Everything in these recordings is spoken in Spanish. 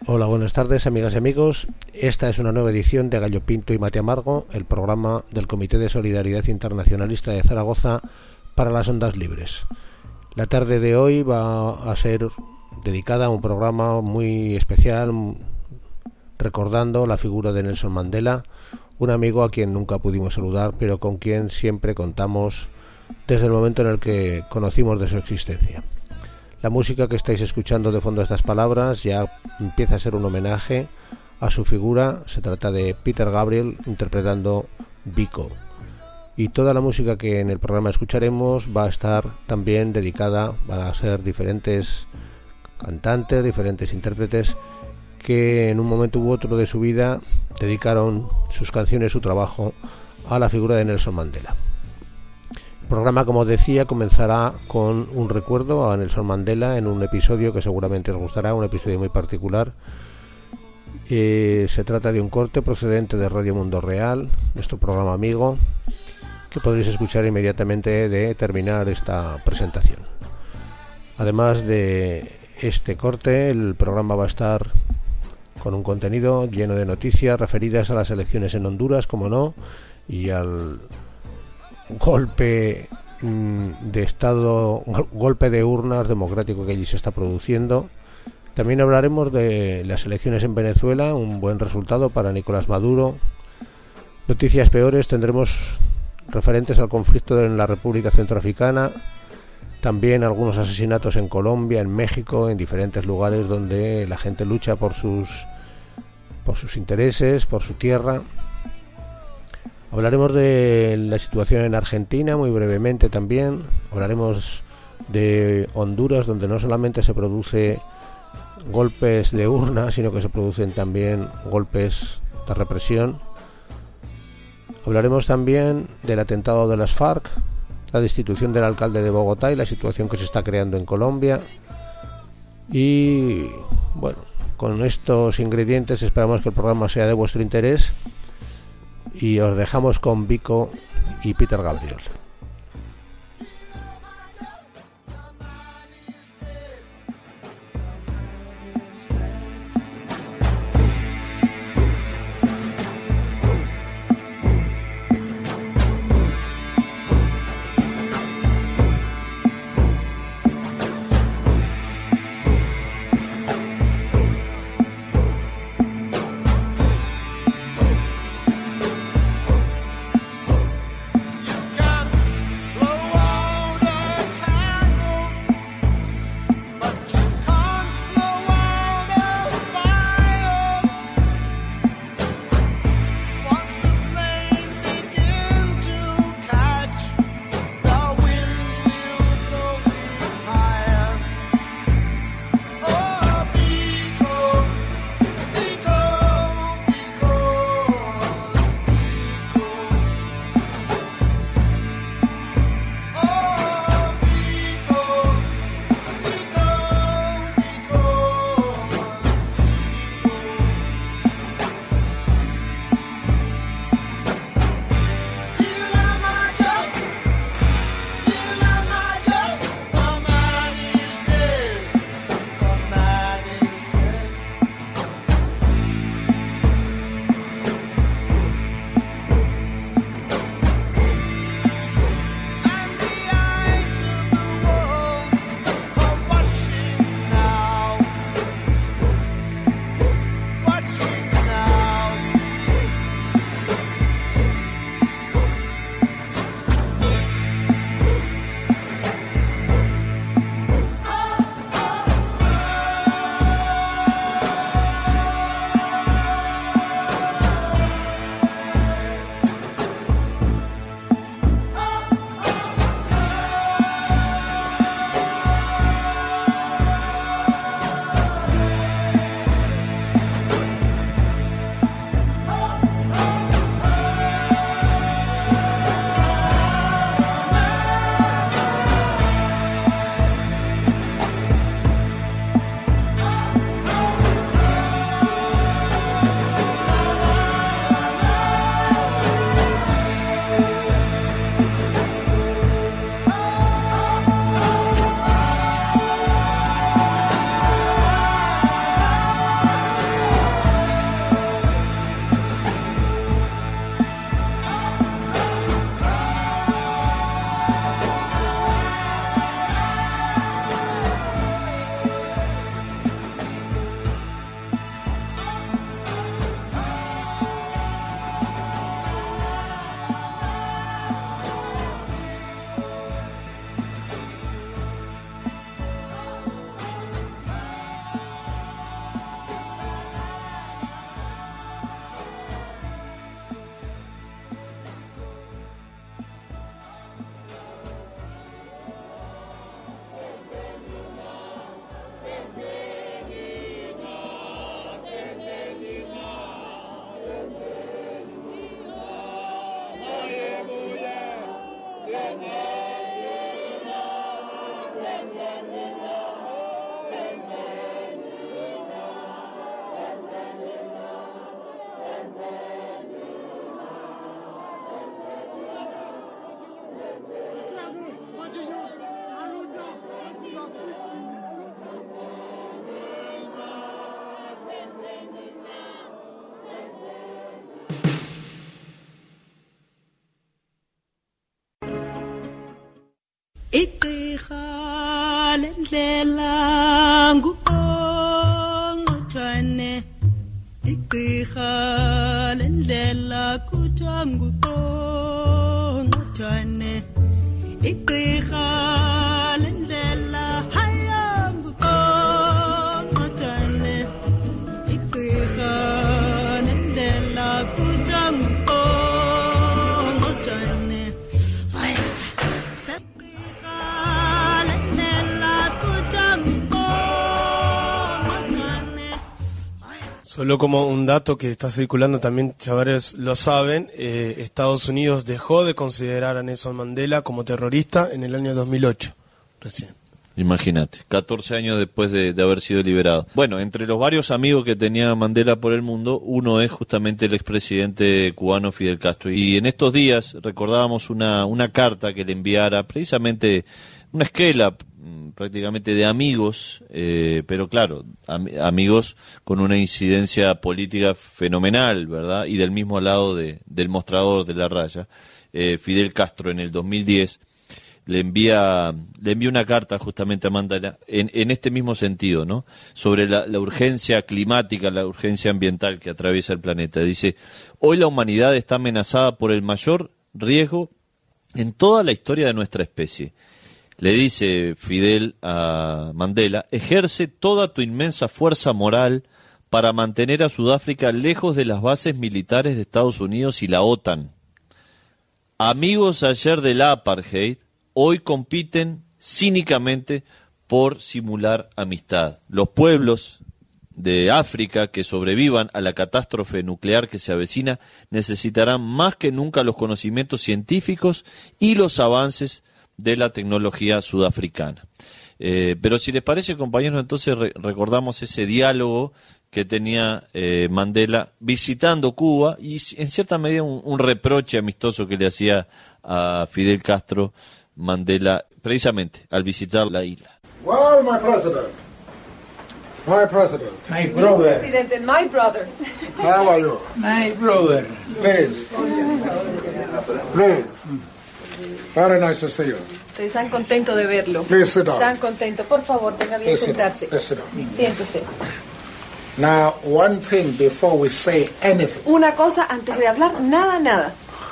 Hola, buenas tardes, amigas y amigos. Esta es una nueva edición de Gallo Pinto y Mate Amargo, el programa del Comité de Solidaridad Internacionalista de Zaragoza para las Ondas Libres. La tarde de hoy va a ser dedicada a un programa muy especial, recordando la figura de Nelson Mandela, un amigo a quien nunca pudimos saludar, pero con quien siempre contamos desde el momento en el que conocimos de su existencia. La música que estáis escuchando de fondo, estas palabras, ya empieza a ser un homenaje a su figura. Se trata de Peter Gabriel interpretando Biko. Y toda la música que en el programa escucharemos va a estar también dedicada, van a ser diferentes cantantes, diferentes intérpretes que en un momento u otro de su vida dedicaron sus canciones, su trabajo a la figura de Nelson Mandela. El programa, como decía, comenzará con un recuerdo a Nelson Mandela en un episodio que seguramente os gustará, un episodio muy particular. Se trata de un corte procedente de Radio Mundo Real, nuestro programa amigo, que podréis escuchar inmediatamente de terminar esta presentación. Además de este corte, el programa va a estar con un contenido lleno de noticias referidas a las elecciones en Honduras, como no, y al golpe de estado, golpe de urnas democrático que allí se está produciendo. También hablaremos de las elecciones en Venezuela, un buen resultado para Nicolás Maduro. Noticias peores tendremos referentes al conflicto en la República Centroafricana, también algunos asesinatos en Colombia, en México, en diferentes lugares donde la gente lucha por sus intereses, por su tierra. Hablaremos de la situación en Argentina muy brevemente también. Hablaremos de Honduras, donde no solamente se produce golpes de urna, sino que se producen también golpes de represión. Hablaremos también del atentado de las FARC, la destitución del alcalde de Bogotá y la situación que se está creando en Colombia. Y bueno, con estos ingredientes esperamos que el programa sea de vuestro interés. Y os dejamos con Biko y Peter Gabriel. Come Solo como un dato que está circulando, también chavales lo saben, Estados Unidos dejó de considerar a Nelson Mandela como terrorista en el año 2008, recién. Imagínate, 14 años después de haber sido liberado. Bueno, entre los varios amigos que tenía Mandela por el mundo, uno es justamente el expresidente cubano Fidel Castro. Y en estos días recordábamos una carta que le enviara, precisamente una esquela prácticamente de amigos, pero claro, amigos con una incidencia política fenomenal, ¿verdad? Y del mismo lado del mostrador de la raya. Fidel Castro en el 2010 le envía una carta justamente a Mandela en este mismo sentido, ¿no? Sobre la urgencia climática, la urgencia ambiental que atraviesa el planeta. Dice: hoy la humanidad está amenazada por el mayor riesgo en toda la historia de nuestra especie. Le dice Fidel a Mandela: ejerce toda tu inmensa fuerza moral para mantener a Sudáfrica lejos de las bases militares de Estados Unidos y la OTAN. Amigos ayer del apartheid, hoy compiten cínicamente por simular amistad. Los pueblos de África que sobrevivan a la catástrofe nuclear que se avecina necesitarán más que nunca los conocimientos científicos y los avances de la tecnología sudafricana. Pero si les parece, compañeros, entonces recordamos ese diálogo que tenía Mandela visitando Cuba y en cierta medida un reproche amistoso que le hacía a Fidel Castro Mandela precisamente al visitar la isla. Well, my president. My brother. Presidente, my brother. How are you? My brother. Please. Please. Very nice to see you. Están contentos de verlo. Please sit down. Están contentos. Por favor, tenga bien Please sit down. sentarse. Please sit down. Siéntese. Now, one thing before we say anything. Una cosa antes de hablar, nada.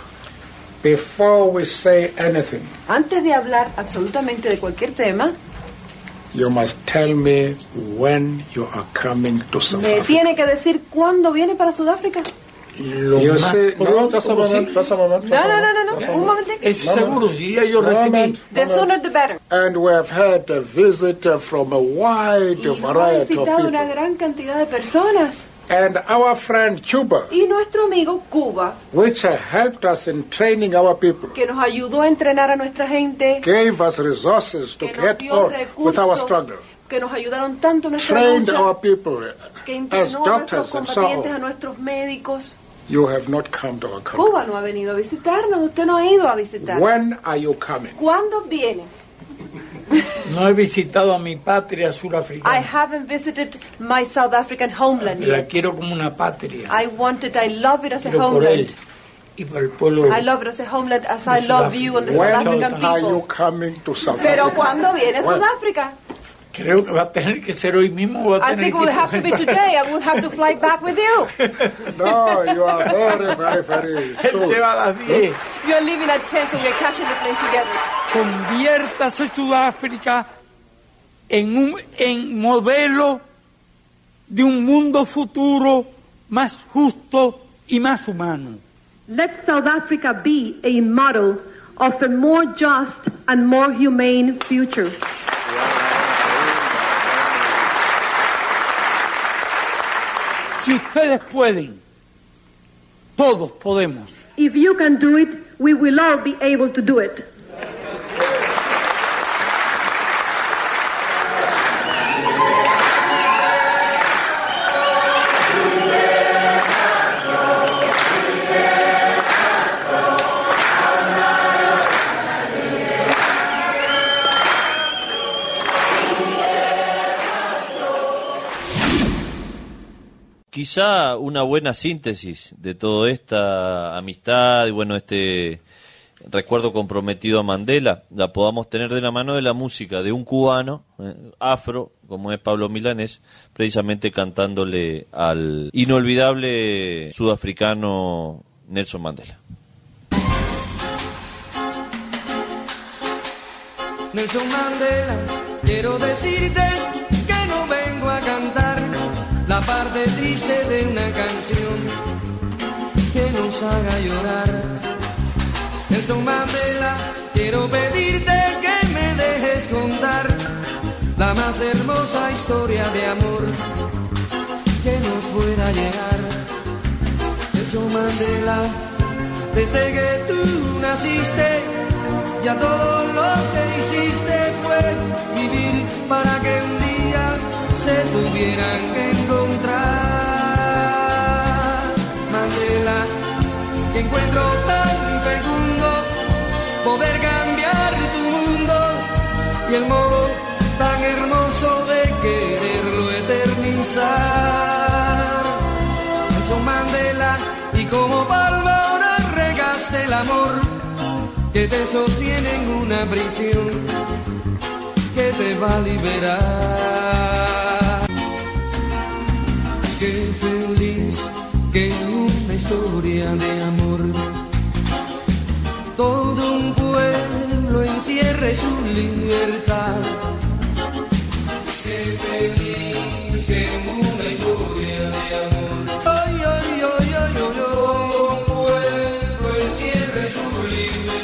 Before we say anything, Antes de hablar absolutamente de cualquier tema, you must tell me when you are coming to South me Africa. tiene que decir cuándo viene para Sudáfrica. You see, no, just a moment. No. Un momentito. Es seguro, si ya yo recibí. The sooner the better. And we have had a visit from a wide Y nos ha variety of visitado una people. gran cantidad de personas. And our friend Cuba, Y nuestro amigo Cuba, which helped us in training our people, que nos ayudó a entrenar a nuestra gente, gave us resources to que nos get dio on with our recursos, struggle, que nos ayudaron tanto en nuestra trained lucha, our people que as entrenó a nuestros doctors and so combatientes, a on. nuestros médicos. You have not come to our country. Cuba no ha venido a visitarnos, usted no ha ido a visitarnos. When are you coming? ¿Cuándo viene? No he visitado a mi patria I surafricana. haven't visited my South African homeland La yet. quiero como una patria. I love it as a Quiero por él homeland. y por el pueblo. I love it as a homeland as I de love you and the South When African are you people. coming to South Pero Africa? ¿cuándo viene When? Sudáfrica? Creo que va a tener que ser hoy mismo. Va a I tener think it que will have to be today. I will have to fly back with you. No, you are very Él soon. se va a las 10. You're leaving at 10, so we're catching the plane together. Conviértase Sudáfrica en modelo de un mundo futuro más justo y más humano. Let South Africa be a model of a more just and more humane future. Si ustedes pueden, todos podemos. If you can do it, we will all be able to do it. Quizá una buena síntesis de toda esta amistad y bueno, este recuerdo comprometido a Mandela, la podamos tener de la mano de la música de un cubano afro, como es Pablo Milanés, precisamente cantándole al inolvidable sudafricano Nelson Mandela. Nelson Mandela, quiero decirte que no vengo a cantar la parte triste de una canción que nos haga llorar. Nelson Mandela, quiero pedirte que me dejes contar la más hermosa historia de amor que nos pueda llegar. Nelson Mandela, desde que tú naciste, ya todo lo que hiciste fue vivir para que un día se tuvieran que encontrar. Mandela, que encuentro tan fecundo poder cambiar tu mundo y el modo tan hermoso de quererlo eternizar. Nelson Mandela, y como palma ahora regaste el amor que te sostiene en una prisión que te va a liberar. Qué feliz que una historia de amor todo un pueblo encierre su libertad. Qué feliz que una historia de amor, ay, ay, ay, ay, ay, ay, todo un pueblo encierre su libertad.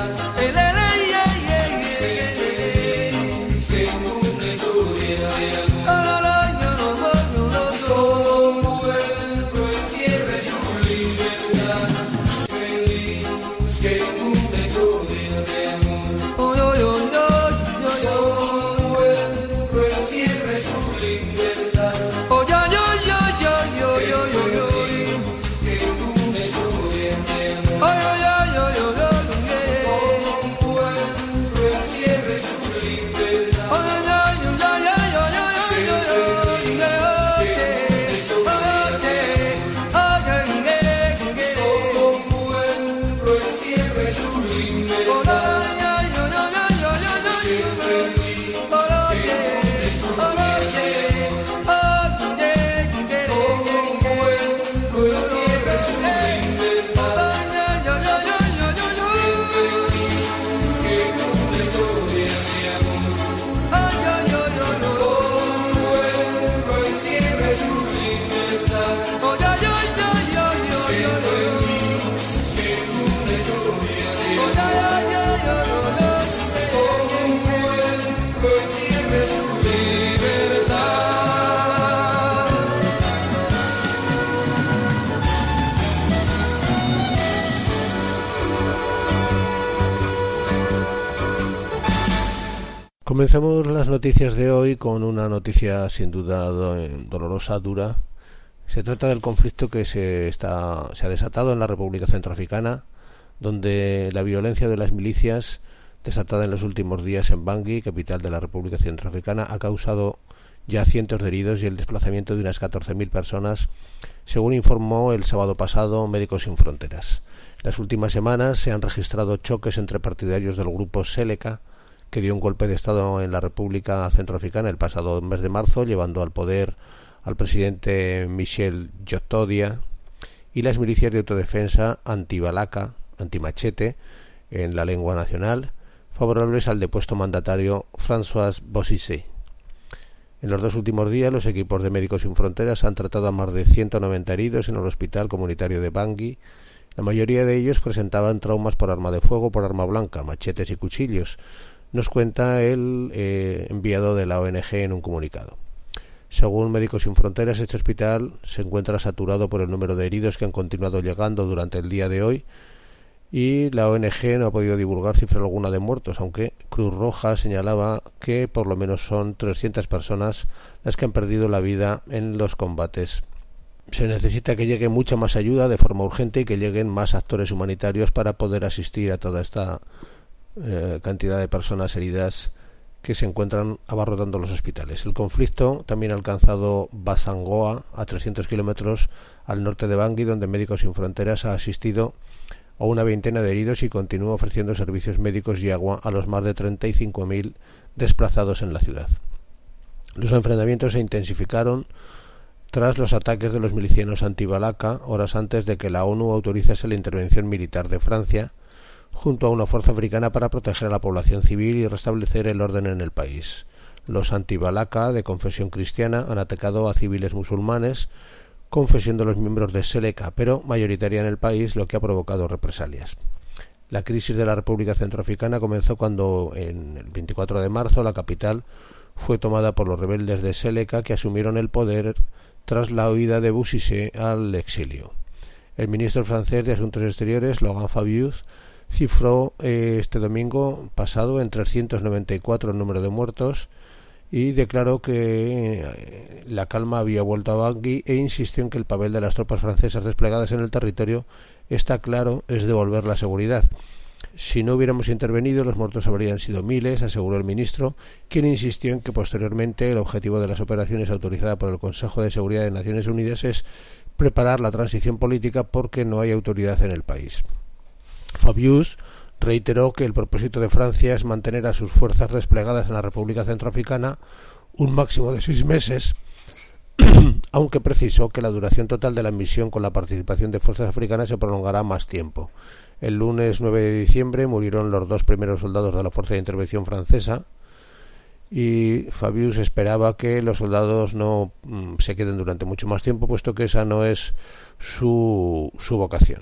Comenzamos las noticias de hoy con una noticia sin duda dolorosa, dura. Se trata del conflicto que se ha desatado en la República Centroafricana, donde la violencia de las milicias desatada en los últimos días en Bangui, capital de la República Centroafricana, ha causado ya cientos de heridos y el desplazamiento de unas 14.000 personas, según informó el sábado pasado Médicos Sin Fronteras. En las últimas semanas se han registrado choques entre partidarios del grupo Seleka, que dio un golpe de Estado en la República Centroafricana el pasado mes de marzo, llevando al poder al presidente Michel Djotodia, y las milicias de autodefensa anti-Balaka, anti-Machete, en la lengua nacional, favorables al depuesto mandatario François Bozizé. En los dos últimos días, los equipos de Médicos Sin Fronteras han tratado a más de 190 heridos en el hospital comunitario de Bangui. La mayoría de ellos presentaban traumas por arma de fuego, por arma blanca, machetes y cuchillos, nos cuenta el enviado de la ONG en un comunicado. Según Médicos Sin Fronteras, este hospital se encuentra saturado por el número de heridos que han continuado llegando durante el día de hoy, y la ONG no ha podido divulgar cifra alguna de muertos, aunque Cruz Roja señalaba que por lo menos son 300 personas las que han perdido la vida en los combates. Se necesita que llegue mucha más ayuda de forma urgente y que lleguen más actores humanitarios para poder asistir a toda esta cantidad de personas heridas que se encuentran abarrotando los hospitales. El conflicto también ha alcanzado Basangoa, a 300 kilómetros al norte de Bangui, donde Médicos Sin Fronteras ha asistido a una veintena de heridos y continúa ofreciendo servicios médicos y agua a los más de 35.000 desplazados en la ciudad. Los enfrentamientos se intensificaron tras los ataques de los milicianos anti-Balaka, horas antes de que la ONU autorizase la intervención militar de Francia, junto a una fuerza africana para proteger a la población civil y restablecer el orden en el país. Los anti-Balaka, de confesión cristiana, han atacado a civiles musulmanes, confesión de los miembros de Seleka, pero mayoritaria en el país, lo que ha provocado represalias. La crisis de la República Centroafricana comenzó cuando, en el 24 de marzo, la capital fue tomada por los rebeldes de Seleka, que asumieron el poder tras la huida de Bouzize al exilio. El ministro francés de Asuntos Exteriores, Laurent Fabius, cifró este domingo pasado en 394 el número de muertos y declaró que la calma había vuelto a Bangui e insistió en que el papel de las tropas francesas desplegadas en el territorio está claro, es devolver la seguridad. Si no hubiéramos intervenido, los muertos habrían sido miles, aseguró el ministro, quien insistió en que posteriormente el objetivo de las operaciones autorizadas por el Consejo de Seguridad de Naciones Unidas es preparar la transición política porque no hay autoridad en el país. Fabius reiteró que el propósito de Francia es mantener a sus fuerzas desplegadas en la República Centroafricana un máximo de 6 meses, aunque precisó que la duración total de la misión con la participación de fuerzas africanas se prolongará más tiempo. El lunes 9 de diciembre murieron los 2 primeros soldados de la Fuerza de Intervención francesa y Fabius esperaba que los soldados no se queden durante mucho más tiempo, puesto que esa no es su vocación.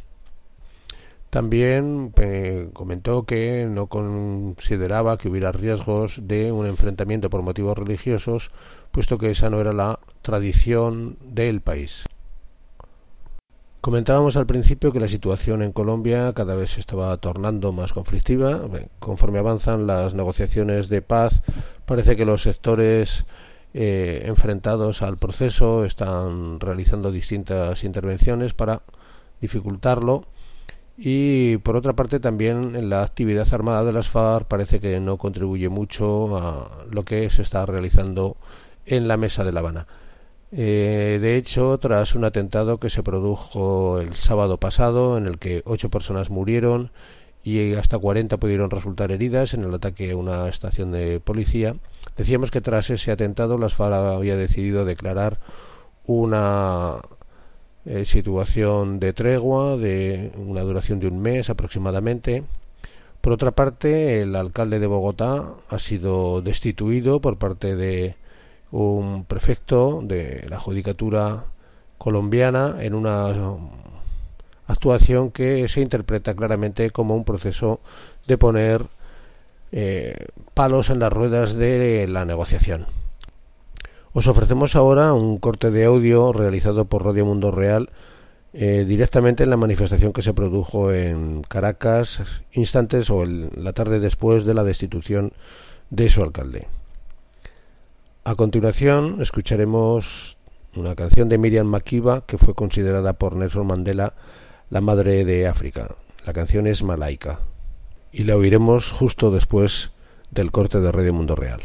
También comentó que no consideraba que hubiera riesgos de un enfrentamiento por motivos religiosos, puesto que esa no era la tradición del país. Comentábamos al principio que la situación en Colombia cada vez se estaba tornando más conflictiva. Conforme avanzan las negociaciones de paz, parece que los sectores enfrentados al proceso están realizando distintas intervenciones para dificultarlo. Y por otra parte también la actividad armada de las FARC parece que no contribuye mucho a lo que se está realizando en la Mesa de La Habana. De hecho, tras un atentado que se produjo el sábado pasado, en el que 8 personas murieron y hasta 40 pudieron resultar heridas en el ataque a una estación de policía, decíamos que tras ese atentado las FARC había decidido declarar una situación de tregua de una duración de un mes aproximadamente. Por otra parte, el alcalde de Bogotá ha sido destituido por parte de un prefecto de la judicatura colombiana en una actuación que se interpreta claramente como un proceso de poner palos en las ruedas de la negociación. Os ofrecemos ahora un corte de audio realizado por Radio Mundo Real directamente en la manifestación que se produjo en Caracas instantes o la tarde después de la destitución de su alcalde. A continuación escucharemos una canción de Miriam Makeba que fue considerada por Nelson Mandela la madre de África. La canción es Malaika y la oiremos justo después del corte de Radio Mundo Real.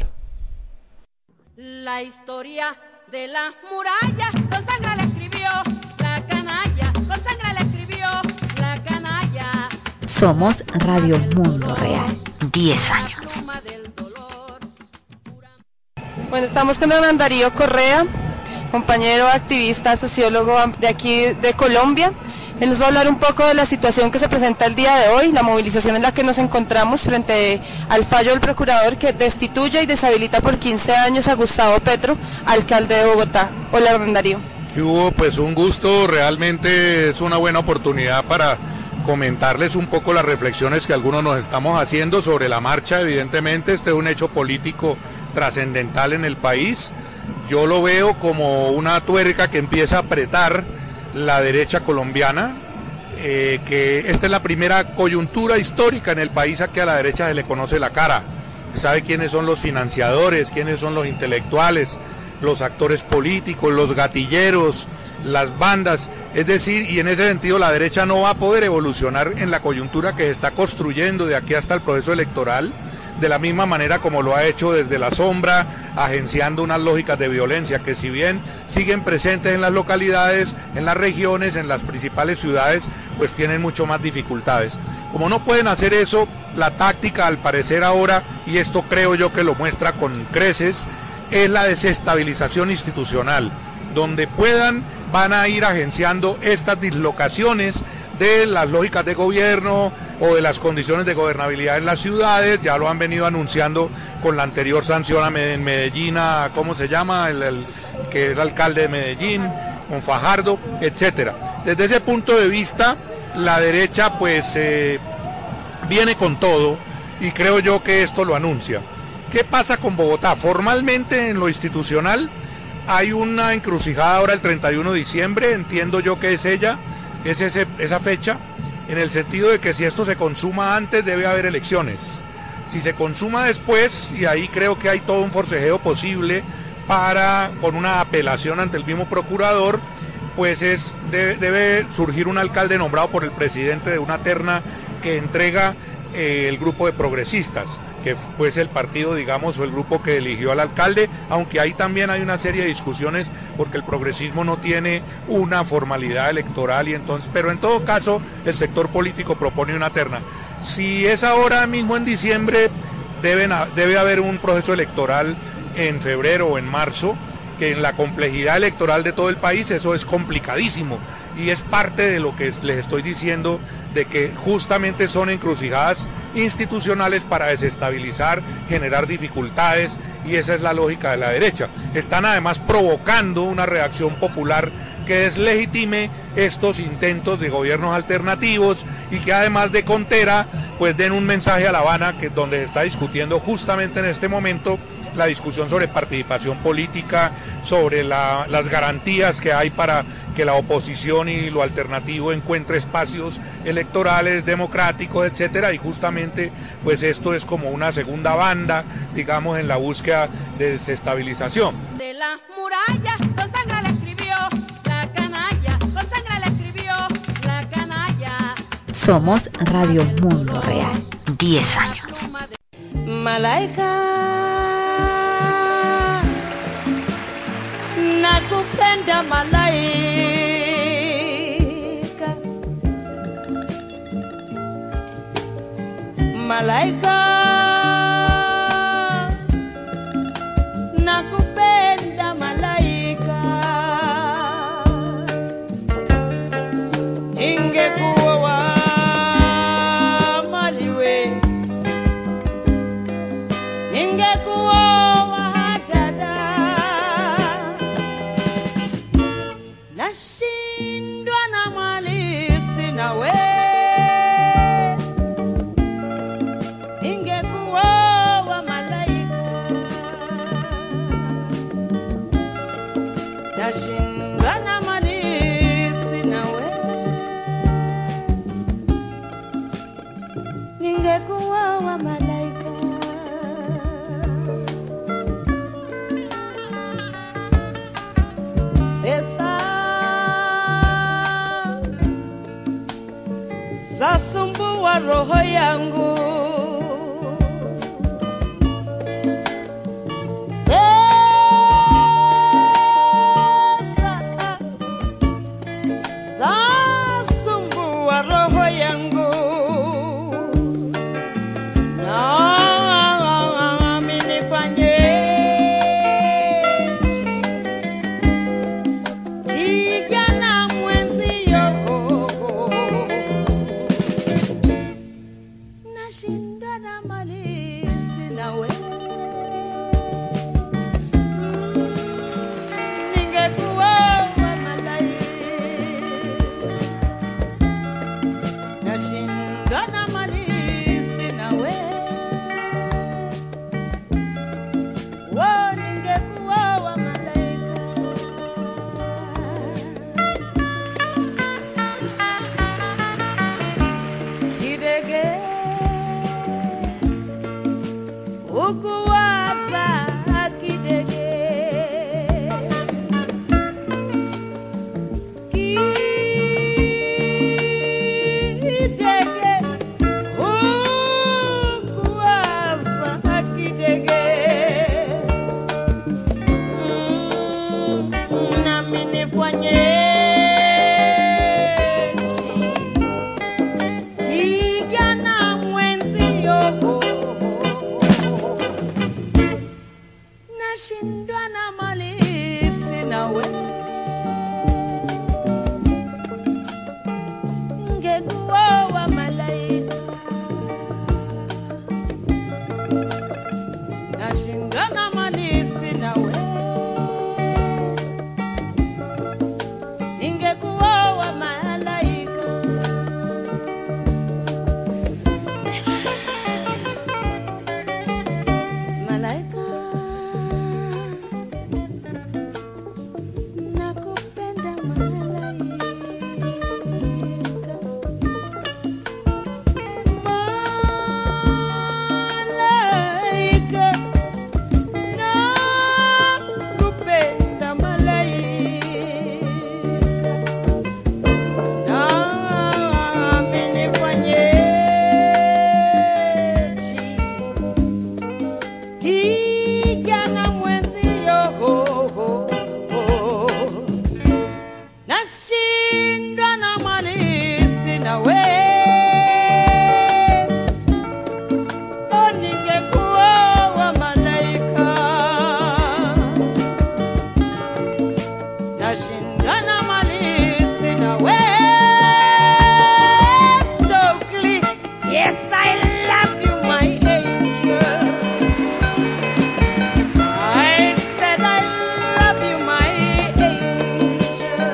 La historia de las murallas con sangre la escribió la canalla, con sangre la escribió la canalla. Somos Radio Mundo Real, 10 años. Bueno, estamos con don Darío Correa, compañero activista, sociólogo de aquí de Colombia. Él nos va a hablar un poco de la situación que se presenta el día de hoy, la movilización en la que nos encontramos frente al fallo del procurador que destituye y deshabilita por 15 años a Gustavo Petro, alcalde de Bogotá. Hola, don Darío. Pues un gusto, realmente es una buena oportunidad para comentarles un poco las reflexiones que algunos nos estamos haciendo sobre la marcha. Evidentemente este es un hecho político trascendental en el país. Yo lo veo como una tuerca que empieza a apretar la derecha colombiana, que esta es la primera coyuntura histórica en el país a que a la derecha se le conoce la cara. Sabe quiénes son los financiadores, quiénes son los intelectuales, los actores políticos, los gatilleros, las bandas, es decir, y en ese sentido la derecha no va a poder evolucionar en la coyuntura que se está construyendo de aquí hasta el proceso electoral, de la misma manera como lo ha hecho desde la sombra, agenciando unas lógicas de violencia que si bien siguen presentes en las localidades, en las regiones, en las principales ciudades, pues tienen mucho más dificultades. Como no pueden hacer eso, la táctica al parecer ahora, y esto creo yo que lo muestra con creces, es la desestabilización institucional. Donde puedan, van a ir agenciando estas dislocaciones de las lógicas de gobierno o de las condiciones de gobernabilidad en las ciudades. Ya lo han venido anunciando con la anterior sanción en Medellín, ¿cómo se llama? El que era alcalde de Medellín, con Fajardo, etcétera. Desde ese punto de vista, la derecha pues viene con todo, y creo yo que esto lo anuncia. ¿Qué pasa con Bogotá? Formalmente en lo institucional hay una encrucijada ahora el 31 de diciembre, entiendo yo que es esa fecha, en el sentido de que si esto se consuma antes debe haber elecciones. Si se consuma después, y ahí creo que hay todo un forcejeo posible con una apelación ante el mismo procurador, pues debe surgir un alcalde nombrado por el presidente de una terna que entrega el grupo de progresistas, que pues el partido, digamos, o el grupo que eligió al alcalde, aunque ahí también hay una serie de discusiones porque el progresismo no tiene una formalidad electoral, y entonces, pero en todo caso el sector político propone una terna. Si es ahora mismo en diciembre, debe haber un proceso electoral en febrero o en marzo, que en la complejidad electoral de todo el país eso es complicadísimo, y es parte de lo que les estoy diciendo, de que justamente son encrucijadas institucionales para desestabilizar, generar dificultades, y esa es la lógica de la derecha. Están además provocando una reacción popular que deslegitime estos intentos de gobiernos alternativos, y que además de contera, pues den un mensaje a La Habana, que donde se está discutiendo justamente en este momento la discusión sobre participación política, sobre las garantías que hay para que la oposición y lo alternativo encuentre espacios electorales democráticos, etcétera, y justamente pues esto es como una segunda banda, digamos, en la búsqueda de desestabilización. De las murallas con sangre le escribió la canalla, con sangre le escribió la canalla. Somos Radio Mundo Real, 10 años. Malaika nakupenda malaika, malaika nakupenda malaika, ingekuwa maliwe, ingekuwa nashindwa na mali sina we, ingekuwa wa malaika, nashindwa na mali sina we, ingekuwa wa malaika. Zasumbua roho yangu, zasumbua roho yangu, nami nifanyeje kijana mwenzio, nashinda na mali sina we, ningekuwa wa malaika, nashinda na mali sina we, ningekuwa wa malaika. Kidege ukuwaza kidege, kidege ukuwaza kidege, nami nifanyeje nashindana mali sina we Stokely. Yes, I love you, my angel. I said I love you, my angel.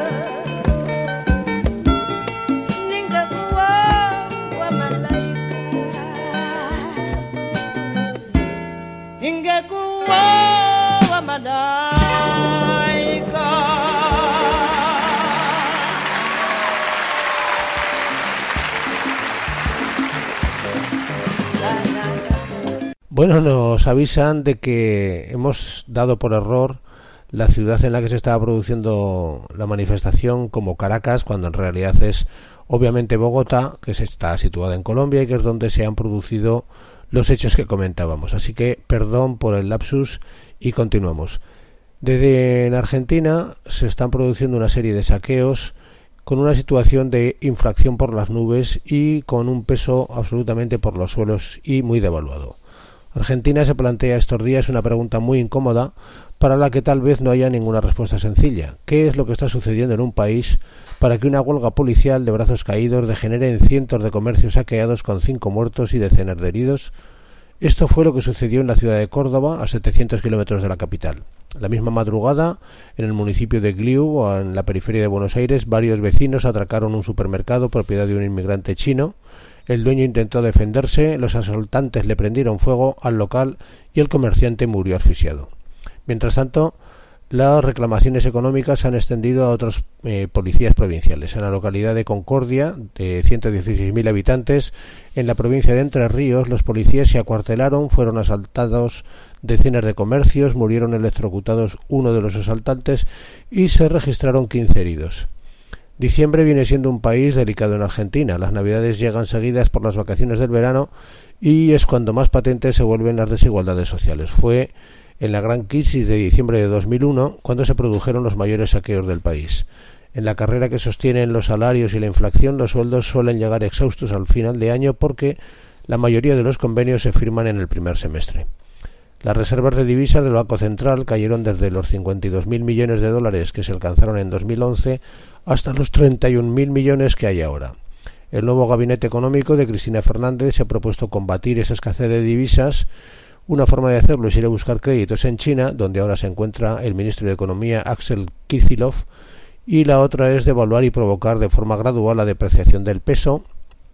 Ningekuwa wa malaika, ningekuwa wa malaika. Bueno, nos avisan de que hemos dado por error la ciudad en la que se estaba produciendo la manifestación como Caracas, cuando en realidad es obviamente Bogotá, que está situada en Colombia y que es donde se han producido los hechos que comentábamos. Así que perdón por el lapsus y continuamos. Desde en Argentina se están produciendo una serie de saqueos con una situación de inflación por las nubes y con un peso absolutamente por los suelos y muy devaluado. Argentina se plantea estos días una pregunta muy incómoda para la que tal vez no haya ninguna respuesta sencilla. ¿Qué es lo que está sucediendo en un país para que una huelga policial de brazos caídos degenere en cientos de comercios saqueados con 5 muertos y decenas de heridos? Esto fue lo que sucedió en la ciudad de Córdoba, a 700 kilómetros de la capital. La misma madrugada, en el municipio de Gliu, en la periferia de Buenos Aires, varios vecinos atracaron un supermercado propiedad de un inmigrante chino. El dueño intentó defenderse, los asaltantes le prendieron fuego al local y el comerciante murió asfixiado. Mientras tanto, las reclamaciones económicas se han extendido a otras policías provinciales. En la localidad de Concordia, de 116.000 habitantes, en la provincia de Entre Ríos, los policías se acuartelaron, fueron asaltados decenas de comercios, murieron electrocutados uno de los asaltantes y se registraron 15 heridos. Diciembre viene siendo un país delicado en Argentina. Las navidades llegan seguidas por las vacaciones del verano y es cuando más patentes se vuelven las desigualdades sociales. Fue en la gran crisis de diciembre de 2001 cuando se produjeron los mayores saqueos del país. En la carrera que sostienen los salarios y la inflación, los sueldos suelen llegar exhaustos al final de año porque la mayoría de los convenios se firman en el primer semestre. Las reservas de divisas del Banco Central cayeron desde los 52.000 millones de dólares que se alcanzaron en 2011 hasta los 31.000 millones que hay ahora. El nuevo gabinete económico de Cristina Fernández se ha propuesto combatir esa escasez de divisas. Una forma de hacerlo es ir a buscar créditos en China, donde ahora se encuentra el ministro de Economía Axel Kicillof, y la otra es devaluar y provocar de forma gradual la depreciación del peso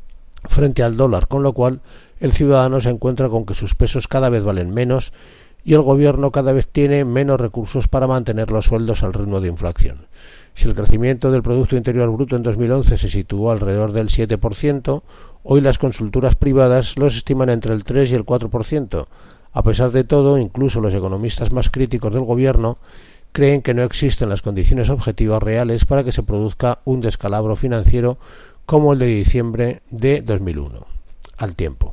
frente al dólar, con lo cual el ciudadano se encuentra con que sus pesos cada vez valen menos y el gobierno cada vez tiene menos recursos para mantener los sueldos al ritmo de inflación. Si el crecimiento del Producto Interior Bruto en 2011 se situó alrededor del 7%, hoy las consultoras privadas los estiman entre el 3 y el 4%. A pesar de todo, incluso los economistas más críticos del gobierno creen que no existen las condiciones objetivas reales para que se produzca un descalabro financiero como el de diciembre de 2001. Al tiempo.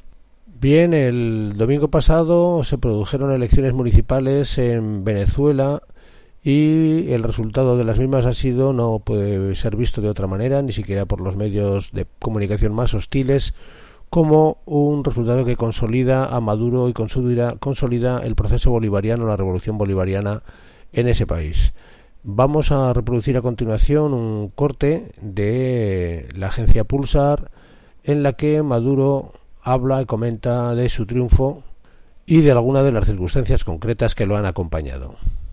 Bien, el domingo pasado se produjeron elecciones municipales en Venezuela y el resultado de las mismas ha sido, no puede ser visto de otra manera, ni siquiera por los medios de comunicación más hostiles, como un resultado que consolida a Maduro y consolida el proceso bolivariano, la revolución bolivariana en ese país. Vamos a reproducir a continuación un corte de la agencia Pulsar en la que Maduro habla y comenta de su triunfo y de algunas de las circunstancias concretas que lo han acompañado.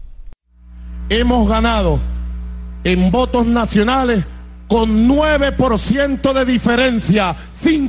Hemos ganado en votos nacionales con 9% de diferencia,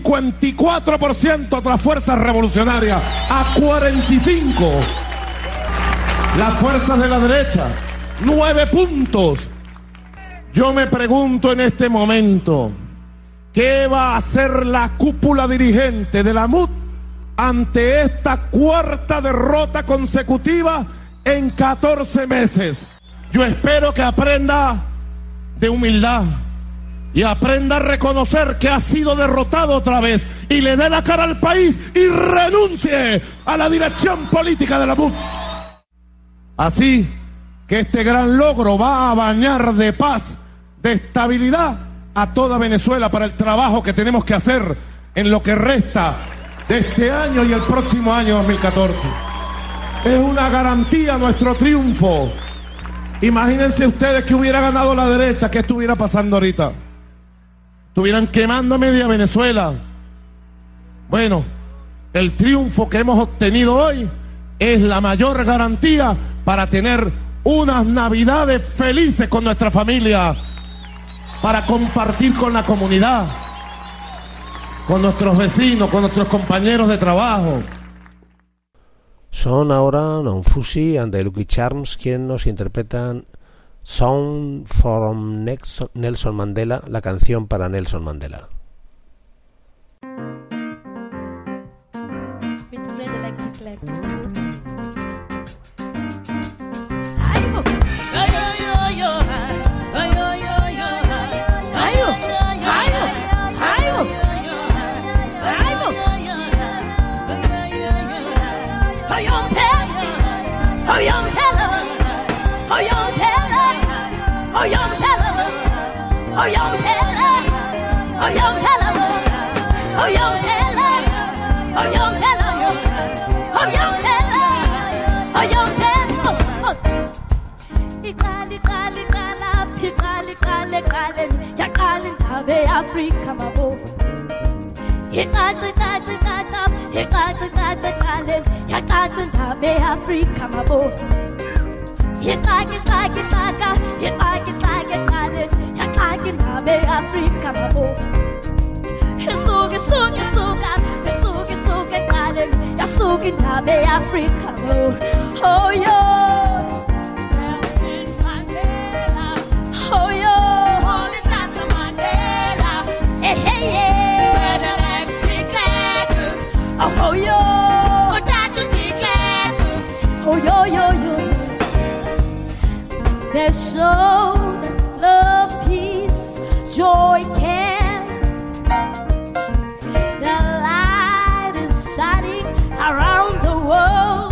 54% otras fuerzas revolucionarias, a 45%. Las fuerzas de la derecha, 9 puntos. Yo me pregunto en este momento, ¿qué va a hacer la cúpula dirigente de la MUD ante esta cuarta derrota consecutiva en 14 meses? Yo espero que aprenda de humildad y aprenda a reconocer que ha sido derrotado otra vez y le dé la cara al país y renuncie a la dirección política de la MUD. Así que este gran logro va a bañar de paz, de estabilidad a toda Venezuela para el trabajo que tenemos que hacer en lo que resta de este año y el próximo año 2014. Es una garantía nuestro triunfo. Imagínense ustedes que hubiera ganado la derecha, ¿qué estuviera pasando ahorita? Estuvieran quemando media Venezuela. Bueno, el triunfo que hemos obtenido hoy es la mayor garantía para tener unas navidades felices con nuestra familia, para compartir con la comunidad, con nuestros vecinos, con nuestros compañeros de trabajo. Son ahora Non-Fusi and the Lucky Charms quienes nos interpretan Song from Nelson Mandela, la canción para Nelson Mandela. Oh, young fella, oh, young fella, oh, young fella, oh, young fella, oh, young fella, oh, young fella, oh, young fella, oh, young fella, oh, young fella. Ikali, kali, kala, pikali, kale, kale, yakali, tabe, Africa, mabo. Hikata, kata, kata, hikata, kata, kale, yakata, tabe, Africa, mabo. Hikaki, kaki, kaka, hikaki, kaki, kale, yakaki, tabe, Africa, mabo. Yasugi, sugi, suga, yasugi, sugi, kale, yasugi, tabe, Africa, mabo. Oh, yo. Nelson Mandela. Oh, yo. Holy Nelson Mandela. Hey, hey, hey. Oh, yo, oh, yo, yo, yo. There's so much love, peace, joy, can. The light is shining around the world.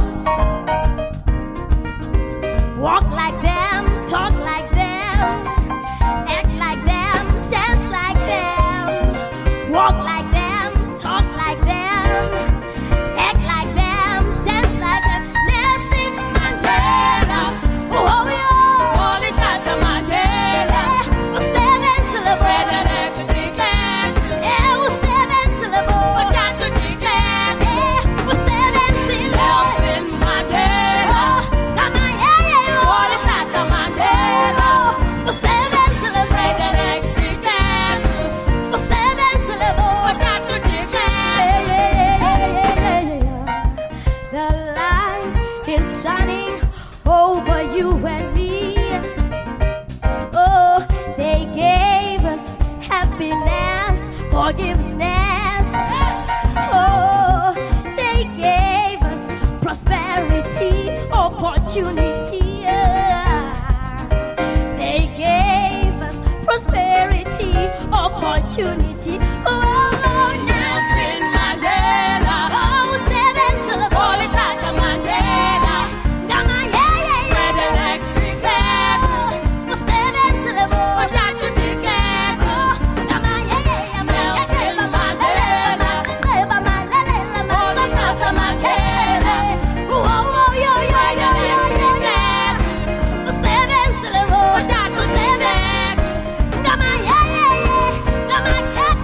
Walk like them, talk like them, act like them, dance like them. Walk like them, talk like them. Act like them, dance like them. Nelson Mandela, oh yeah, Holy Tata Mandela. We're seven syllables. Yeah, we're seven syllables. We're Tata declare. Yeah, we're seven syllables. Nelson Mandela, come on, yeah, yeah, Holy Tata Mandela. We're seven syllables. We're seven syllables. We're Tata declare. The light is shining over you and me. Oh, they gave us happiness, forgiveness. Oh, they gave us prosperity, opportunity. They gave us prosperity, opportunity. Oh, Nelson Mandela. Oh, seven syllables. Holy Tata Mandela. Come on, yeah, yeah, yeah. Declare. Oh, seven syllables. Oh, Tata declare. Oh, come on, yeah, yeah, yeah. Nelson Mandela. Holy Tata Mandela. Oh, oh, yo, yo, yo, yo, yo, yo. Oh, seven syllables. Oh, Tata seven. Come on, yeah, yeah, yeah. Come on, yeah.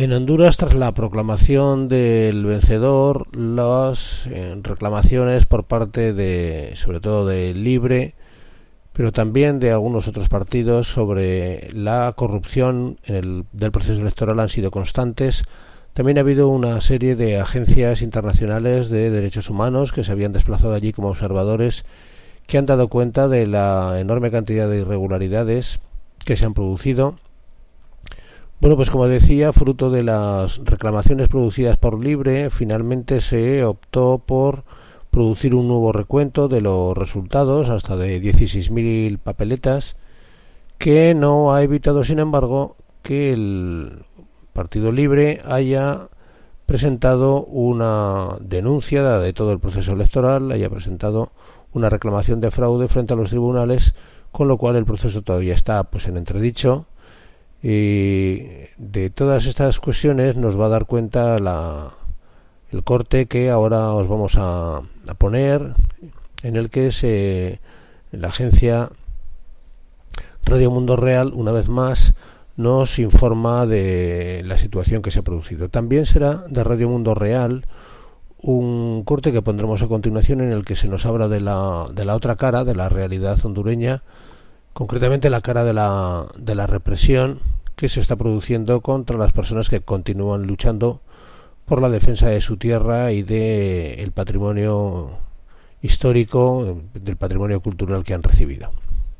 En Honduras, tras la proclamación del vencedor, las reclamaciones por parte de, sobre todo de Libre, pero también de algunos otros partidos sobre la corrupción del proceso electoral han sido constantes. También ha habido una serie de agencias internacionales de derechos humanos que se habían desplazado allí como observadores, que han dado cuenta de la enorme cantidad de irregularidades que se han producido. Bueno, pues como decía, fruto de las reclamaciones producidas por Libre, finalmente se optó por producir un nuevo recuento de los resultados, hasta de 16.000 papeletas, que no ha evitado, sin embargo, que el Partido Libre haya presentado una denuncia de todo el proceso electoral, haya presentado una reclamación de fraude frente a los tribunales, con lo cual el proceso todavía está pues en entredicho. Y de todas estas cuestiones nos va a dar cuenta el corte que ahora os vamos a poner, en el que la agencia Radio Mundo Real, una vez más, nos informa de la situación que se ha producido. También será de Radio Mundo Real un corte que pondremos a continuación, en el que se nos habla de la otra cara, de la realidad hondureña, concretamente la cara de la represión que se está produciendo contra las personas que continúan luchando por la defensa de su tierra y del patrimonio histórico, del patrimonio cultural que han recibido.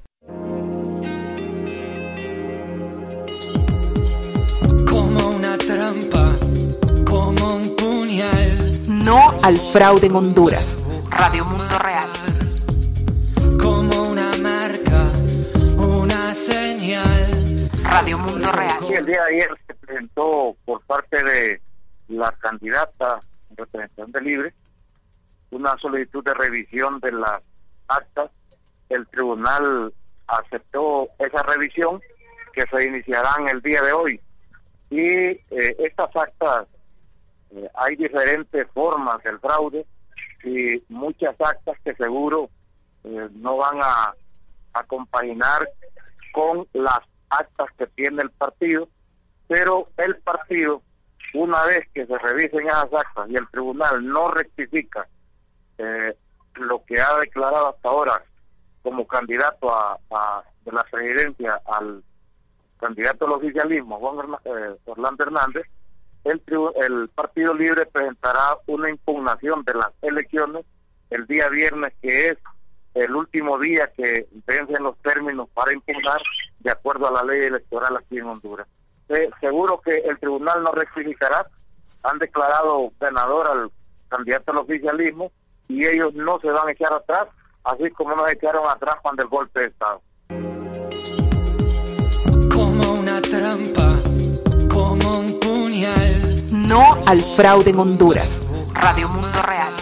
Como una trampa, como un puñal. No al fraude en Honduras. Radio Mundo Real. Como una marca, una señal. Radio Mundo Real. Sí, el día de ayer se presentó por parte de la candidata en representación de Libre una solicitud de revisión de las actas. El tribunal aceptó esa revisión, que se iniciarán el día de hoy. Y estas actas, hay diferentes formas del fraude y muchas actas que seguro no van a compaginar con las actas que tiene el partido, pero el partido, una vez que se revisen esas actas y el tribunal no rectifica lo que ha declarado hasta ahora como candidato de la presidencia al candidato al oficialismo, Orlando Hernández, el Partido Libre presentará una impugnación de las elecciones el día viernes, que es el último día que vencen los términos para impugnar de acuerdo a la ley electoral aquí en Honduras. Seguro que el tribunal no rectificará. Han declarado ganador al candidato al oficialismo y ellos no se van a echar atrás, así como no se echaron atrás cuando el golpe de Estado. Como una trampa, como un puñal. No al fraude en Honduras. Radio Mundo Real.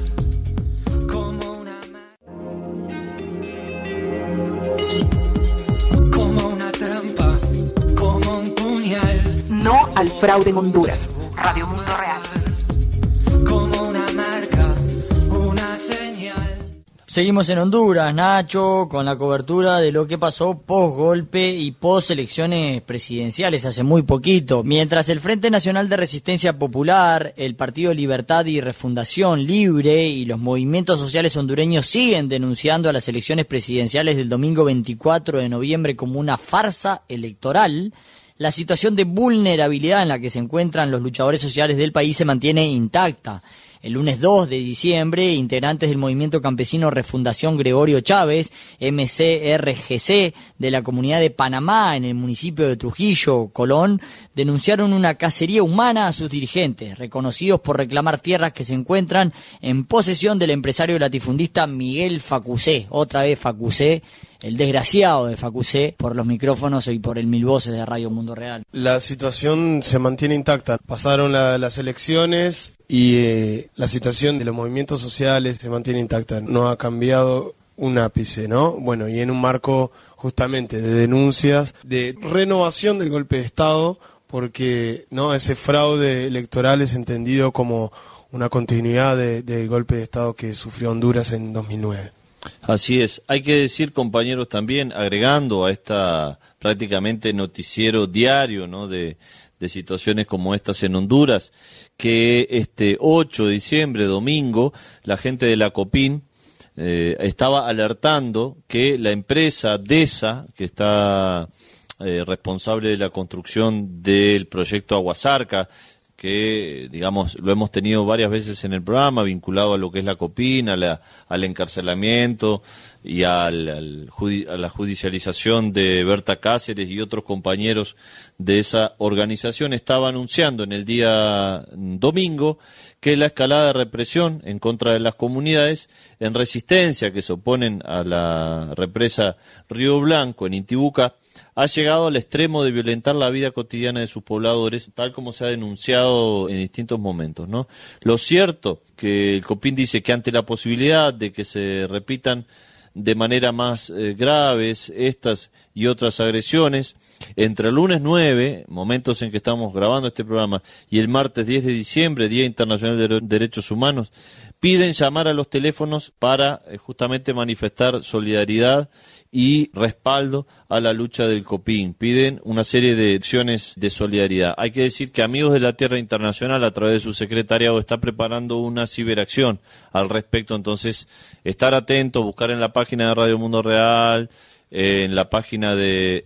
Como una trampa, como un puñal. No al fraude en Honduras. Radio Mundo Real. Como una marca, una señal. Seguimos en Honduras, Nacho, con la cobertura de lo que pasó post-golpe y post-elecciones presidenciales hace muy poquito. Mientras el Frente Nacional de Resistencia Popular, el Partido Libertad y Refundación Libre y los movimientos sociales hondureños siguen denunciando a las elecciones presidenciales del domingo 24 de noviembre como una farsa electoral, la situación de vulnerabilidad en la que se encuentran los luchadores sociales del país se mantiene intacta. El lunes 2 de diciembre, integrantes del movimiento campesino Refundación Gregorio Chávez, MCRGC, de la comunidad de Panamá en el municipio de Trujillo, Colón, denunciaron una cacería humana a sus dirigentes, reconocidos por reclamar tierras que se encuentran en posesión del empresario latifundista Miguel Facusé. Otra vez Facusé, el desgraciado de Facusé, por los micrófonos y por el Mil Voces de Radio Mundo Real. La situación se mantiene intacta. Pasaron las elecciones y la situación de los movimientos sociales se mantiene intacta. No ha cambiado un ápice, ¿no? Bueno, y en un marco justamente de denuncias, de renovación del golpe de Estado, porque no ese fraude electoral es entendido como una continuidad del golpe de Estado que sufrió Honduras en 2009. Así es. Hay que decir, compañeros, también agregando a esta prácticamente noticiero diario, ¿no?, de de situaciones como estas en Honduras, que este 8 de diciembre, domingo, la gente de la COPIN estaba alertando que la empresa DESA, que está responsable de la construcción del proyecto Aguasarca, que, digamos, lo hemos tenido varias veces en el programa, vinculado a lo que es la COPIN, al encarcelamiento y a la judicialización de Berta Cáceres y otros compañeros de esa organización, estaba anunciando en el día domingo que la escalada de represión en contra de las comunidades en resistencia que se oponen a la represa Río Blanco en Intibucá ha llegado al extremo de violentar la vida cotidiana de sus pobladores, tal como se ha denunciado en distintos momentos, ¿no? Lo cierto que el COPIN dice que ante la posibilidad de que se repitan de manera más graves estas y otras agresiones, entre el lunes 9, momentos en que estamos grabando este programa, y el martes 10 de diciembre, Día Internacional de Derechos Humanos, piden llamar a los teléfonos para justamente manifestar solidaridad y respaldo a la lucha del COPIN. Piden una serie de acciones de solidaridad. Hay que decir que Amigos de la Tierra Internacional, a través de su secretariado, está preparando una ciberacción al respecto. Entonces, estar atento, buscar en la página de Radio Mundo Real, en la página de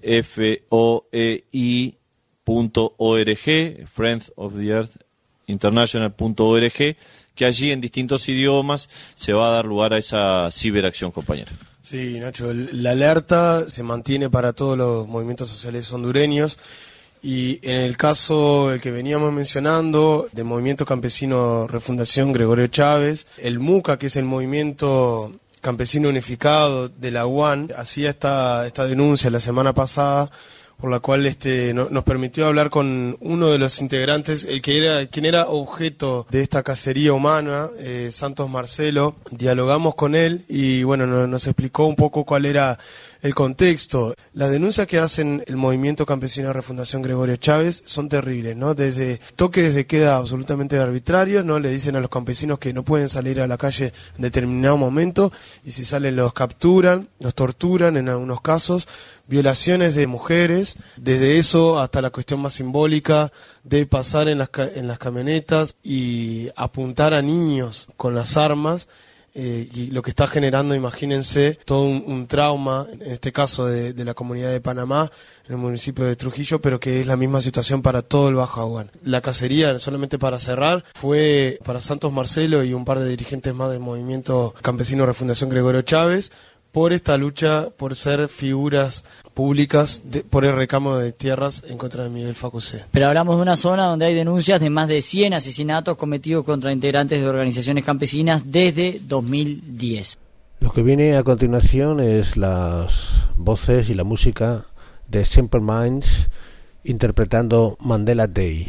FOEI.org, Friends of the Earth International.org, que allí en distintos idiomas se va a dar lugar a esa ciberacción, compañero. Sí, Nacho, la alerta se mantiene para todos los movimientos sociales hondureños, y en el caso el que veníamos mencionando del Movimiento Campesino Refundación Gregorio Chávez, el MUCA, que es el Movimiento Campesino Unificado de la UAN, hacía esta denuncia la semana pasada, por la cual nos permitió hablar con uno de los integrantes, quien era objeto de esta cacería humana, Santos Marcelo. Dialogamos con él y bueno, nos explicó un poco cuál era el contexto. Las denuncias que hacen el Movimiento Campesino de Refundación Gregorio Chávez son terribles, ¿no? Desde toques de queda absolutamente arbitrarios, ¿no? Le dicen a los campesinos que no pueden salir a la calle en determinado momento, y si salen los capturan, los torturan en algunos casos, violaciones de mujeres, desde eso hasta la cuestión más simbólica de pasar en las camionetas y apuntar a niños con las armas. Y lo que está generando, imagínense, todo un trauma, en este caso de la comunidad de Panamá, en el municipio de Trujillo, pero que es la misma situación para todo el Bajo Aguán. La cacería, solamente para cerrar, fue para Santos Marcelo y un par de dirigentes más del Movimiento Campesino Refundación Gregorio Chávez, por esta lucha, por ser figuras públicas, por el reclamo de tierras en contra de Miguel Facusé. Pero hablamos de una zona donde hay denuncias de más de 100 asesinatos cometidos contra integrantes de organizaciones campesinas desde 2010. Lo que viene a continuación es las voces y la música de Simple Minds interpretando Mandela Day.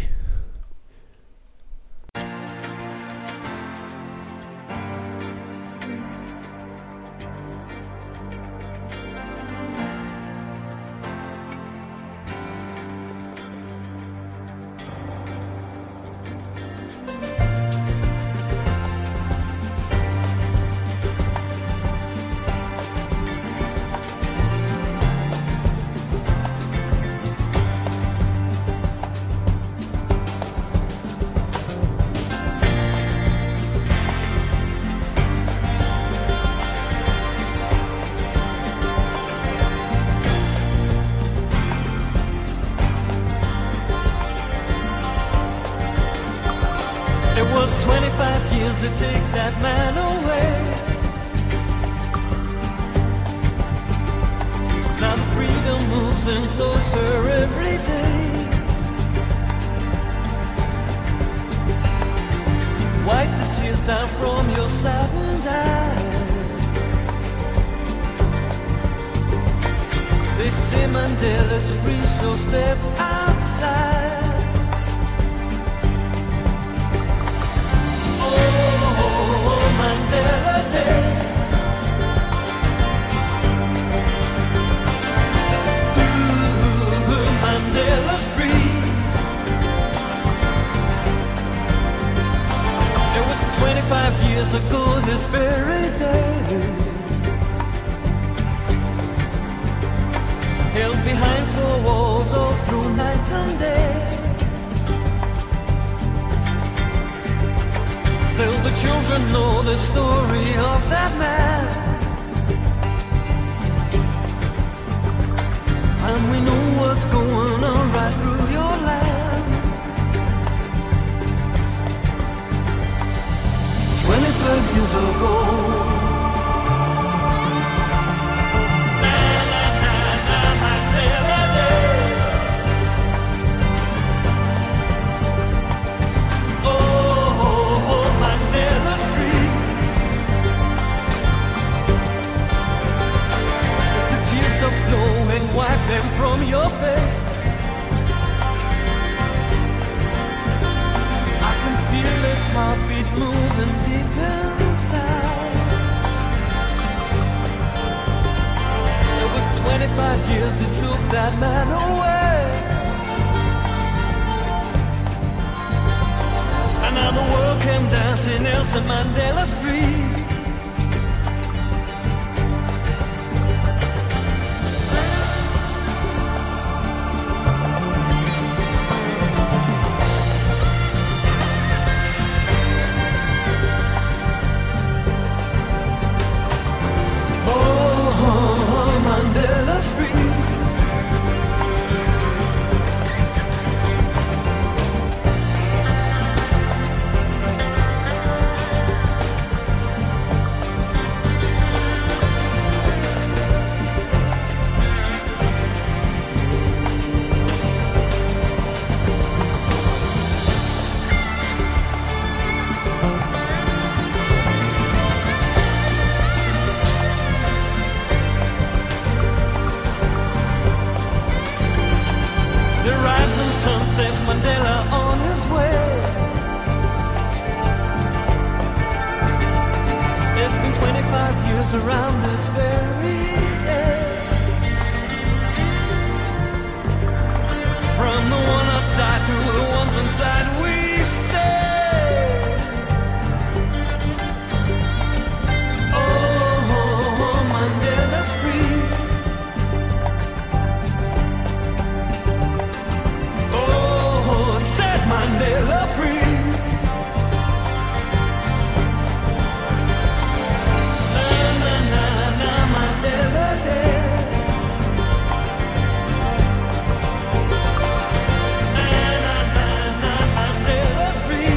It was 25 years to take that man away. Now the freedom moves in closer every day. Wipe the tears down from your saddened eyes. They say Mandela's free, so step outside. Mandela Day. Ooh, Mandela's free. It was 25 years ago this very day. Held behind four walls all through night and day. Still the children know the story of that man, and we know what's going on right through your land. 25 years ago, and wipe them from your face. I can feel his heartbeat moving deep inside. It was 25 years that took that man away, and now the world came dancing Nelson Mandela Street. Mandela on his way. It's been 25 years around this very day. From the one outside to the ones inside, we say, oh, Mandela's free. Set Mandela free. Na na na na Mandela Day. Na na na na Mandela's free.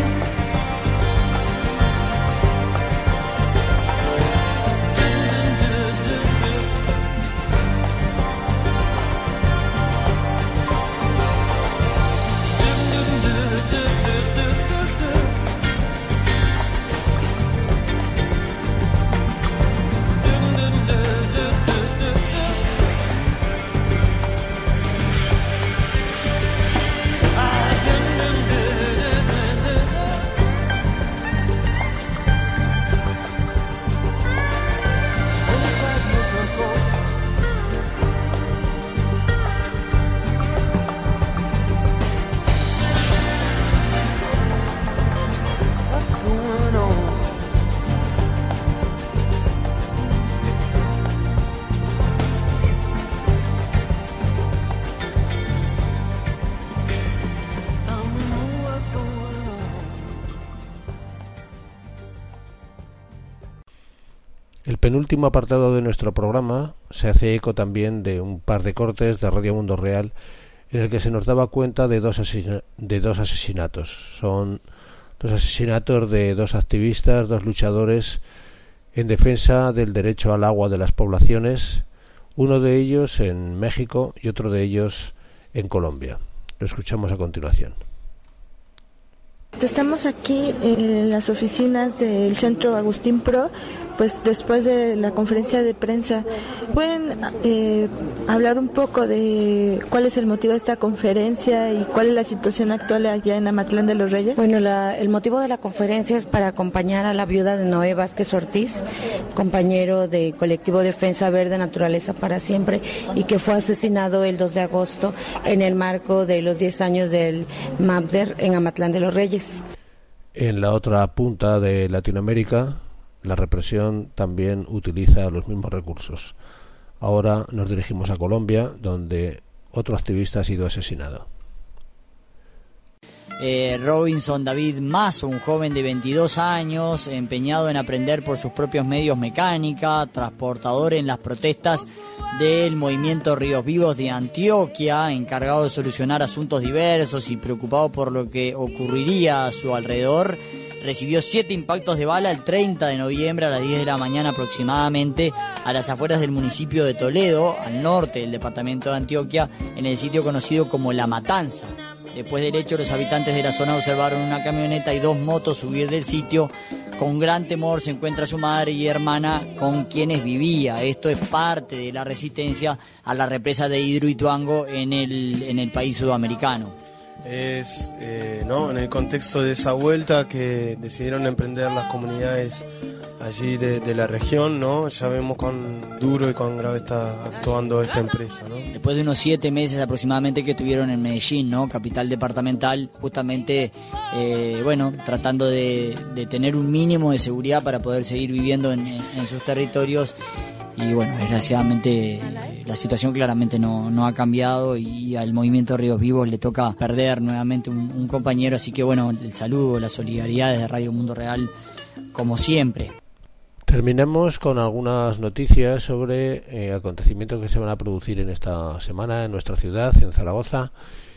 El penúltimo apartado de nuestro programa se hace eco también de un par de cortes de Radio Mundo Real en el que se nos daba cuenta de dos asesinatos. Son dos asesinatos de dos activistas, dos luchadores en defensa del derecho al agua de las poblaciones, uno de ellos en México y otro de ellos en Colombia. Lo escuchamos a continuación. Estamos aquí en las oficinas del Centro Agustín Pro, pues después de la conferencia de prensa. ¿Pueden hablar un poco de cuál es el motivo de esta conferencia y cuál es la situación actual allá en Amatlán de los Reyes? Bueno, el motivo de la conferencia es para acompañar a la viuda de Noé Vázquez Ortiz, compañero del colectivo Defensa Verde Naturaleza para Siempre, y que fue asesinado el 2 de agosto en el marco de los 10 años del MAPDER en Amatlán de los Reyes. En la otra punta de Latinoamérica, la represión también utiliza los mismos recursos. Ahora nos dirigimos a Colombia, donde otro activista ha sido asesinado. Robinson David Mazo, un joven de 22 años, empeñado en aprender por sus propios medios mecánica, transportador en las protestas del movimiento Ríos Vivos de Antioquia, encargado de solucionar asuntos diversos y preocupado por lo que ocurriría a su alrededor. Recibió 7 impactos de bala el 30 de noviembre a las 10 de la mañana aproximadamente a las afueras del municipio de Toledo, al norte del departamento de Antioquia, en el sitio conocido como La Matanza. Después del hecho, los habitantes de la zona observaron una camioneta y 2 motos subir del sitio. Con gran temor se encuentra su madre y hermana con quienes vivía. Esto es parte de la resistencia a la represa de Hidroituango en el país sudamericano. Es ¿no? En el contexto de esa vuelta que decidieron emprender las comunidades allí de la región, ¿no? Ya vemos cuán duro y cuán grave está actuando esta empresa, ¿no? Después de unos 7 meses aproximadamente que estuvieron en Medellín, ¿no? Capital departamental, justamente, tratando de tener un mínimo de seguridad para poder seguir viviendo en sus territorios. Y bueno, desgraciadamente la situación claramente no ha cambiado y al movimiento Ríos Vivos le toca perder nuevamente un compañero. Así que bueno, el saludo, la solidaridad desde Radio Mundo Real, como siempre. Terminamos con algunas noticias sobre acontecimientos que se van a producir en esta semana en nuestra ciudad, en Zaragoza.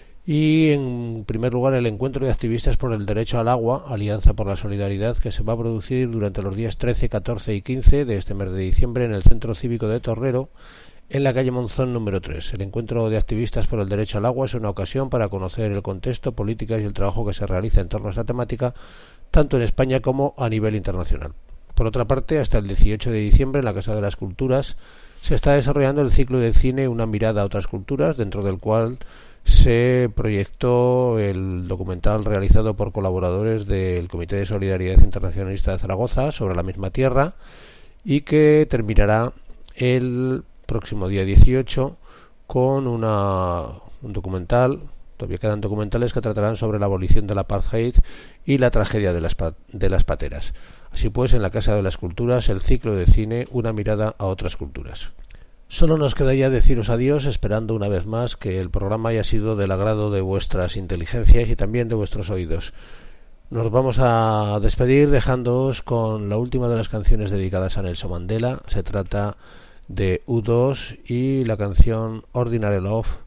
Y en primer lugar, el encuentro de activistas por el derecho al agua, Alianza por la Solidaridad, que se va a producir durante los días 13, 14 y 15 de este mes de diciembre en el Centro Cívico de Torrero, en la calle Monzón número 3. El encuentro de activistas por el derecho al agua es una ocasión para conocer el contexto, políticas y el trabajo que se realiza en torno a esta temática, tanto en España como a nivel internacional. Por otra parte, hasta el 18 de diciembre en la Casa de las Culturas se está desarrollando el ciclo de cine Una mirada a otras culturas, dentro del cual se proyectó el documental realizado por colaboradores del Comité de Solidaridad Internacionalista de Zaragoza sobre la misma tierra y que terminará el próximo día 18 con un documental. Todavía quedan documentales que tratarán sobre la abolición del apartheid y la tragedia de las pateras. Así pues, en la Casa de las Culturas, el ciclo de cine Una mirada a otras culturas. Solo nos queda ya deciros adiós, esperando una vez más que el programa haya sido del agrado de vuestras inteligencias y también de vuestros oídos. Nos vamos a despedir dejándoos con la última de las canciones dedicadas a Nelson Mandela. Se trata de U2 y la canción Ordinary Love,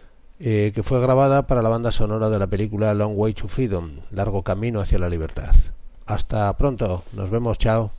que fue grabada para la banda sonora de la película Long Way to Freedom, Largo Camino hacia la Libertad. Hasta pronto, nos vemos, chao.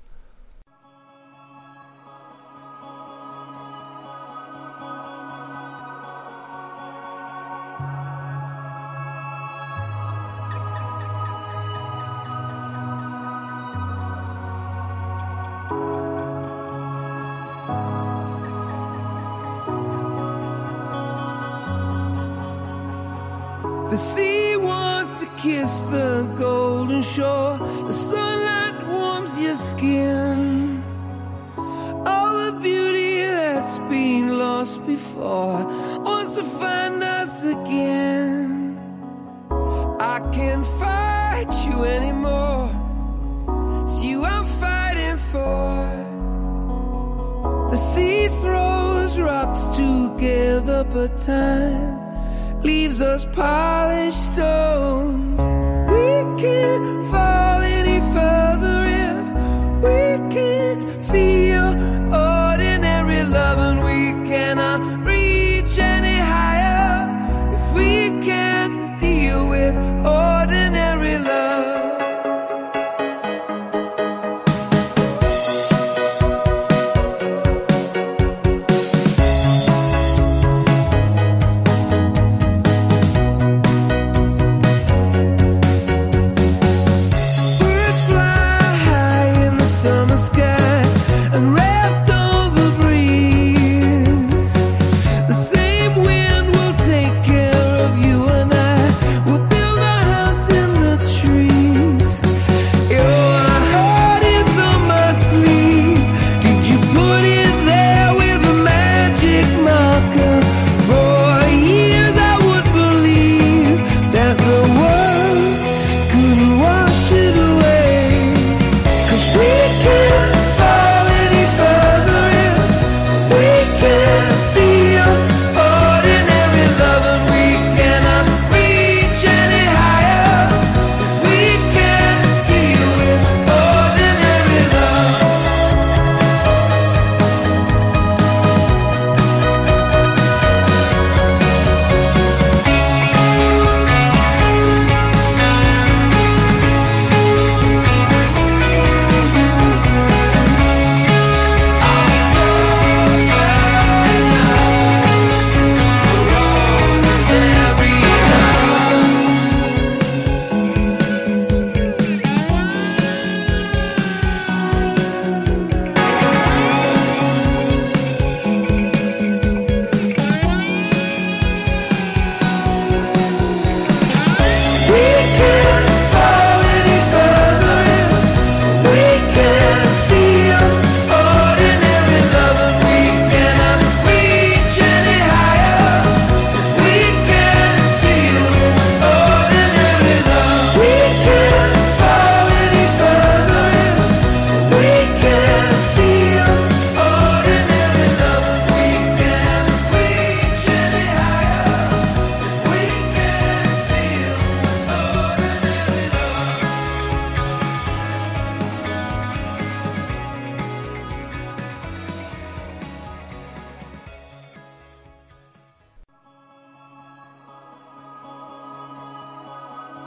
The sea wants to kiss the golden shore. The sunlight warms your skin. All the beauty that's been lost before wants to find us again. I can't fight you anymore. It's you I'm fighting for. The sea throws rocks together, but time leaves us polished stones.